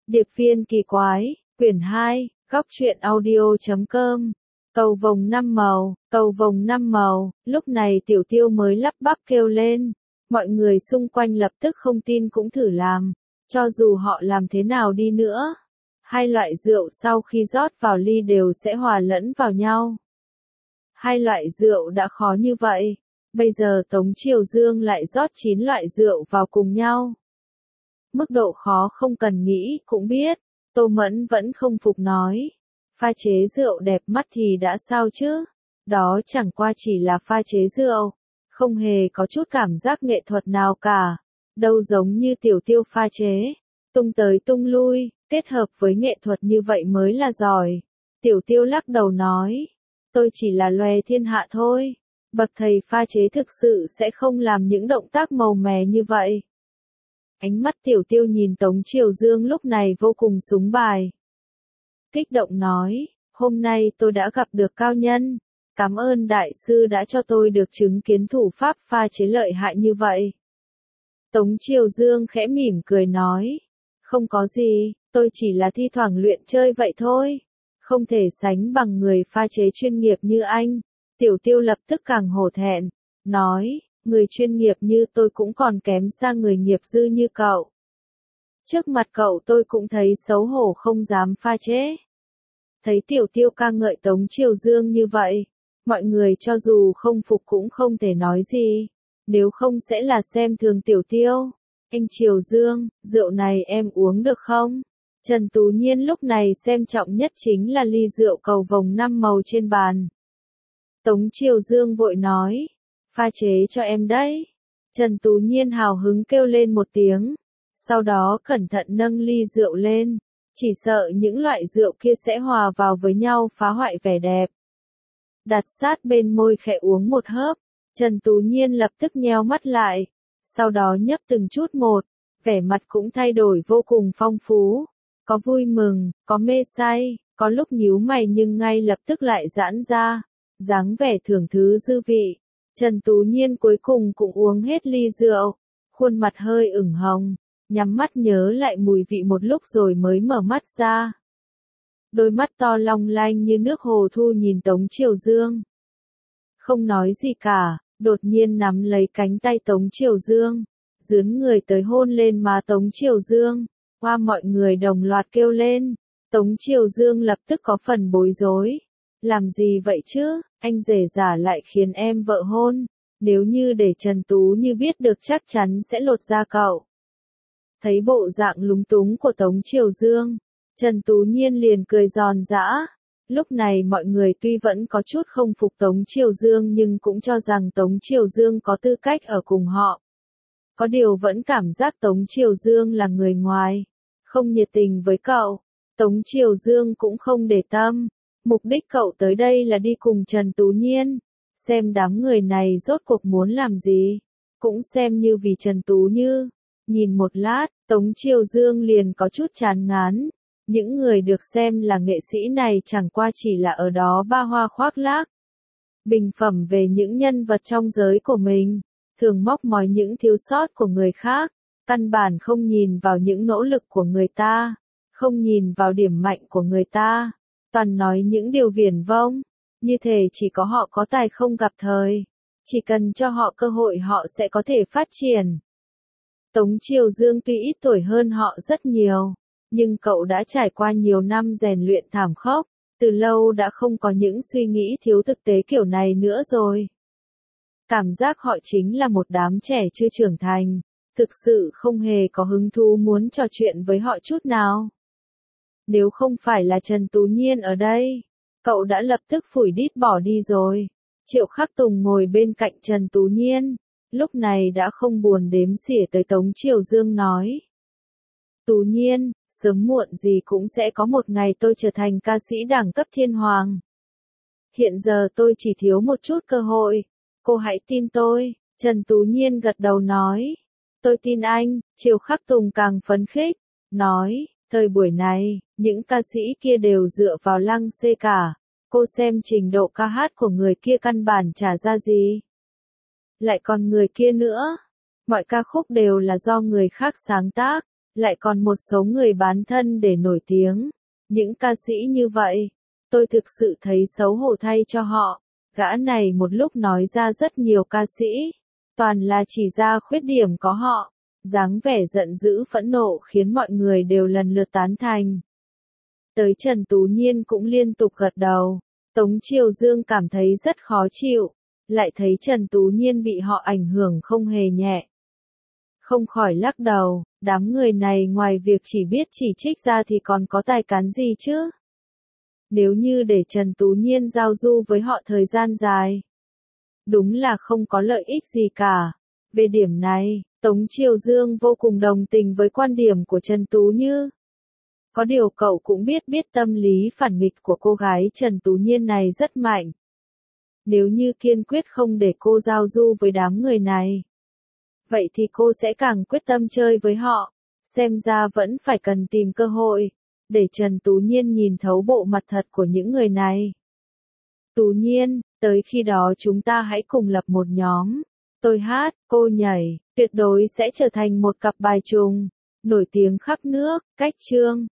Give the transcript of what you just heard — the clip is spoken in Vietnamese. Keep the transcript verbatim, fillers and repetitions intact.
Điệp viên kỳ quái, quyển hai, góc truyện audio chấm com. Cầu vồng năm màu, cầu vồng năm màu, lúc này Tiểu Tiêu mới lắp bắp kêu lên. Mọi người xung quanh lập tức không tin cũng thử làm, cho dù họ làm thế nào đi nữa. Hai loại rượu sau khi rót vào ly đều sẽ hòa lẫn vào nhau. Hai loại rượu đã khó như vậy, bây giờ Tống Triều Dương lại rót chín loại rượu vào cùng nhau. Mức độ khó không cần nghĩ cũng biết, Tô Mẫn vẫn không phục nói. Pha chế rượu đẹp mắt thì đã sao chứ, đó chẳng qua chỉ là pha chế rượu, không hề có chút cảm giác nghệ thuật nào cả, đâu giống như Tiểu Tiêu pha chế, tung tới tung lui, kết hợp với nghệ thuật như vậy mới là giỏi. Tiểu Tiêu lắc đầu nói, tôi chỉ là loè thiên hạ thôi, bậc thầy pha chế thực sự sẽ không làm những động tác màu mè như vậy. Ánh mắt Tiểu Tiêu nhìn Tống Triều Dương lúc này vô cùng súng bài. Kích động nói, hôm nay tôi đã gặp được cao nhân, cảm ơn đại sư đã cho tôi được chứng kiến thủ pháp pha chế lợi hại như vậy. Tống Triều Dương khẽ mỉm cười nói, không có gì, tôi chỉ là thi thoảng luyện chơi vậy thôi, không thể sánh bằng người pha chế chuyên nghiệp như anh. Tiểu Tiêu lập tức càng hổ thẹn, nói, người chuyên nghiệp như tôi cũng còn kém xa người nghiệp dư như cậu. Trước mặt cậu tôi cũng thấy xấu hổ không dám pha chế. Thấy Tiểu Tiêu ca ngợi Tống Triều Dương như vậy, mọi người cho dù không phục cũng không thể nói gì, nếu không sẽ là xem thường Tiểu Tiêu. Anh Triều Dương, rượu này em uống được không? Trần Tú Nhiên lúc này xem trọng nhất chính là ly rượu cầu vồng năm màu trên bàn. Tống Triều Dương vội nói, pha chế cho em đấy. Trần Tú Nhiên hào hứng kêu lên một tiếng, sau đó cẩn thận nâng ly rượu lên, chỉ sợ những loại rượu kia sẽ hòa vào với nhau phá hoại vẻ đẹp. Đặt sát bên môi khẽ uống một hớp, Trần Tú Nhiên lập tức nheo mắt lại, sau đó nhấp từng chút một, vẻ mặt cũng thay đổi vô cùng phong phú, có vui mừng, có mê say, có lúc nhíu mày nhưng ngay lập tức lại giãn ra, dáng vẻ thưởng thứ dư vị. Trần Tú Nhiên cuối cùng cũng uống hết ly rượu, khuôn mặt hơi ửng hồng, nhắm mắt nhớ lại mùi vị một lúc rồi mới mở mắt ra. Đôi mắt to long lanh như nước hồ thu nhìn Tống Triều Dương. Không nói gì cả, đột nhiên nắm lấy cánh tay Tống Triều Dương, dướn người tới hôn lên má Tống Triều Dương, qua mọi người đồng loạt kêu lên. Tống Triều Dương lập tức có phần bối rối. Làm gì vậy chứ, anh rể giả lại khiến em vợ hôn, nếu như để Trần Tú Như biết được chắc chắn sẽ lột da cậu. Thấy bộ dạng lúng túng của Tống Triều Dương, Trần Tú Nhiên liền cười giòn giã. Lúc này mọi người tuy vẫn có chút không phục Tống Triều Dương nhưng cũng cho rằng Tống Triều Dương có tư cách ở cùng họ. Có điều vẫn cảm giác Tống Triều Dương là người ngoài, không nhiệt tình với cậu. Tống Triều Dương cũng không để tâm. Mục đích cậu tới đây là đi cùng Trần Tú Nhiên, xem đám người này rốt cuộc muốn làm gì, cũng xem như vì Trần Tú Như. Nhìn một lát, Tống Triều Dương liền có chút chán ngán, những người được xem là nghệ sĩ này chẳng qua chỉ là ở đó ba hoa khoác lác. Bình phẩm về những nhân vật trong giới của mình, thường móc mòi những thiếu sót của người khác, căn bản không nhìn vào những nỗ lực của người ta, không nhìn vào điểm mạnh của người ta. Toàn nói những điều viển vông, như thể chỉ có họ có tài không gặp thời, chỉ cần cho họ cơ hội họ sẽ có thể phát triển. Tống Triều Dương tuy ít tuổi hơn họ rất nhiều, nhưng cậu đã trải qua nhiều năm rèn luyện thảm khốc, từ lâu đã không có những suy nghĩ thiếu thực tế kiểu này nữa rồi. Cảm giác họ chính là một đám trẻ chưa trưởng thành, thực sự không hề có hứng thú muốn trò chuyện với họ chút nào. Nếu không phải là Trần Tú Nhiên ở đây, cậu đã lập tức phủi đít bỏ đi rồi. Triệu Khắc Tùng ngồi bên cạnh Trần Tú Nhiên, lúc này đã không buồn đếm xỉa tới Tống Triều Dương nói. Tú Nhiên, sớm muộn gì cũng sẽ có một ngày tôi trở thành ca sĩ đẳng cấp thiên hoàng. Hiện giờ tôi chỉ thiếu một chút cơ hội, cô hãy tin tôi. Trần Tú Nhiên gật đầu nói. Tôi tin anh. Triệu Khắc Tùng càng phấn khích, nói. Thời buổi này, những ca sĩ kia đều dựa vào Lăng Xê cả, cô xem trình độ ca hát của người kia căn bản chả ra gì. Lại còn người kia nữa, mọi ca khúc đều là do người khác sáng tác, lại còn một số người bán thân để nổi tiếng. Những ca sĩ như vậy, tôi thực sự thấy xấu hổ thay cho họ. Gã này một lúc nói ra rất nhiều ca sĩ, toàn là chỉ ra khuyết điểm có họ. Dáng vẻ giận dữ phẫn nộ khiến mọi người đều lần lượt tán thành. Tới Trần Tú Nhiên cũng liên tục gật đầu. Tống Triều Dương cảm thấy rất khó chịu, lại thấy Trần Tú Nhiên bị họ ảnh hưởng không hề nhẹ. Không khỏi lắc đầu, đám người này ngoài việc chỉ biết chỉ trích ra thì còn có tài cán gì chứ? Nếu như để Trần Tú Nhiên giao du với họ thời gian dài, đúng là không có lợi ích gì cả. Về điểm này, Tống Triều Dương vô cùng đồng tình với quan điểm của Trần Tú Như. Có điều cậu cũng biết biết tâm lý phản nghịch của cô gái Trần Tú Nhiên này rất mạnh. Nếu như kiên quyết không để cô giao du với đám người này, vậy thì cô sẽ càng quyết tâm chơi với họ. Xem ra vẫn phải cần tìm cơ hội, để Trần Tú Nhiên nhìn thấu bộ mặt thật của những người này. Tú Nhiên, tới khi đó chúng ta hãy cùng lập một nhóm. Tôi hát, cô nhảy, tuyệt đối sẽ trở thành một cặp bài trùng, nổi tiếng khắp nước. Cách chương